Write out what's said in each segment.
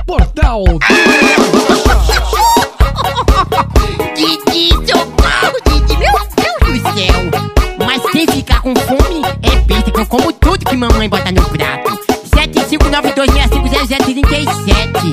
Portal Didi, socorro, Didi, meu Deus do céu. Mas quem ficar com fome é besta, que eu como tudo que mamãe bota no prato. 7592650037.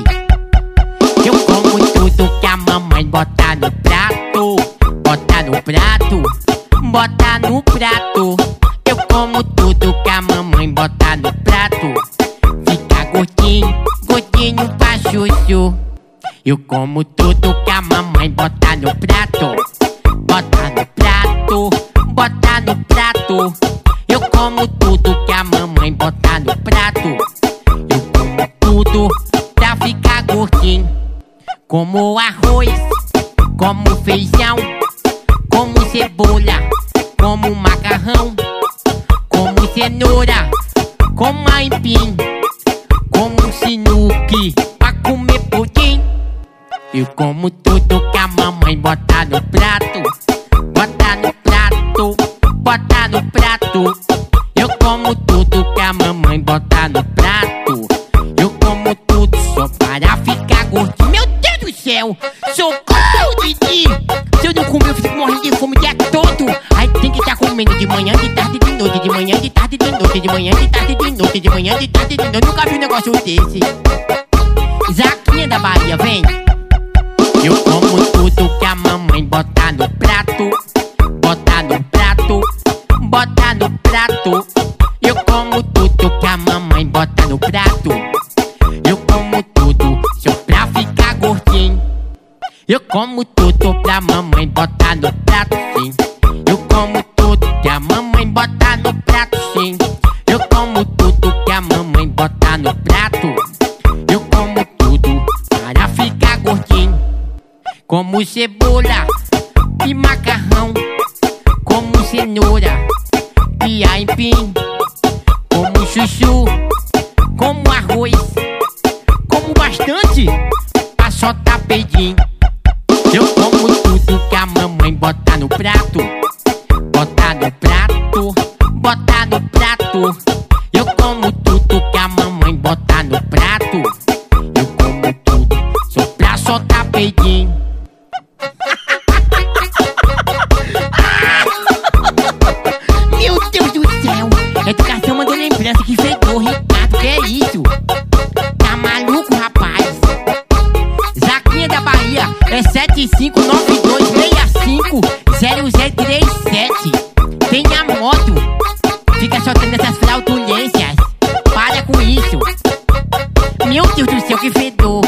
Eu como tudo que a mamãe bota no prato. Bota no prato, bota no prato. Eu como tudo que a mamãe bota no prato. Fica gordinho, gordinho pra chuchu. Eu como tudo que a mamãe bota no prato. Bota no prato, bota no prato. Eu como tudo que a mamãe bota no prato. Eu como tudo pra ficar gordinho. Como arroz, como feijão, como cebola, como macarrão, como cenoura, como aipim, como sinuque, pra comer pudim. Eu como tudo que a mamãe bota no prato. Bota no prato, bota no prato. Eu como tudo que a mamãe bota no prato. Eu como tudo só para ficar gordinho. Meu Deus do céu, socorro, Didi. Se eu não comer eu fico morrendo de fome o dia todo. Aí tem que estar comendo de manhã, de tarde, de noite. De manhã, de tarde, de noite. De manhã, de tarde, de noite. De manhã, de tarde, de noite. Eu nunca vi um negócio desse. Zaquinha da Bahia, vem. Eu como tudo que a mamãe bota no prato. Bota no prato, bota no prato. Eu como tudo que a mamãe bota no prato. Eu como tudo só pra ficar gordinho. Eu como tudo pra mamãe botar no prato, sim. Eu como tudo que a mamãe bota no prato, sim. Eu como tudo que a mamãe bota no prato. Eu como tudo para ficar gordinho. Como cebola e macarrão, como cenoura e aipim, como chuchu, como arroz, como bastante pra soltar peidinho. Eu como tudo que a mamãe bota no prato. Bota no prato, bota no prato. Eu como tudo que a mamãe bota no prato. Eu como tudo só pra soltar peidinho. Meu Deus do céu, educação mandou lembrança que fedor, Ricardo, que é isso? Tá maluco, rapaz? Zaquinha da Bahia é 7592650037. Tem a moto, fica soltando essas fraudulências. Para com isso. Meu Deus do céu, que fedor.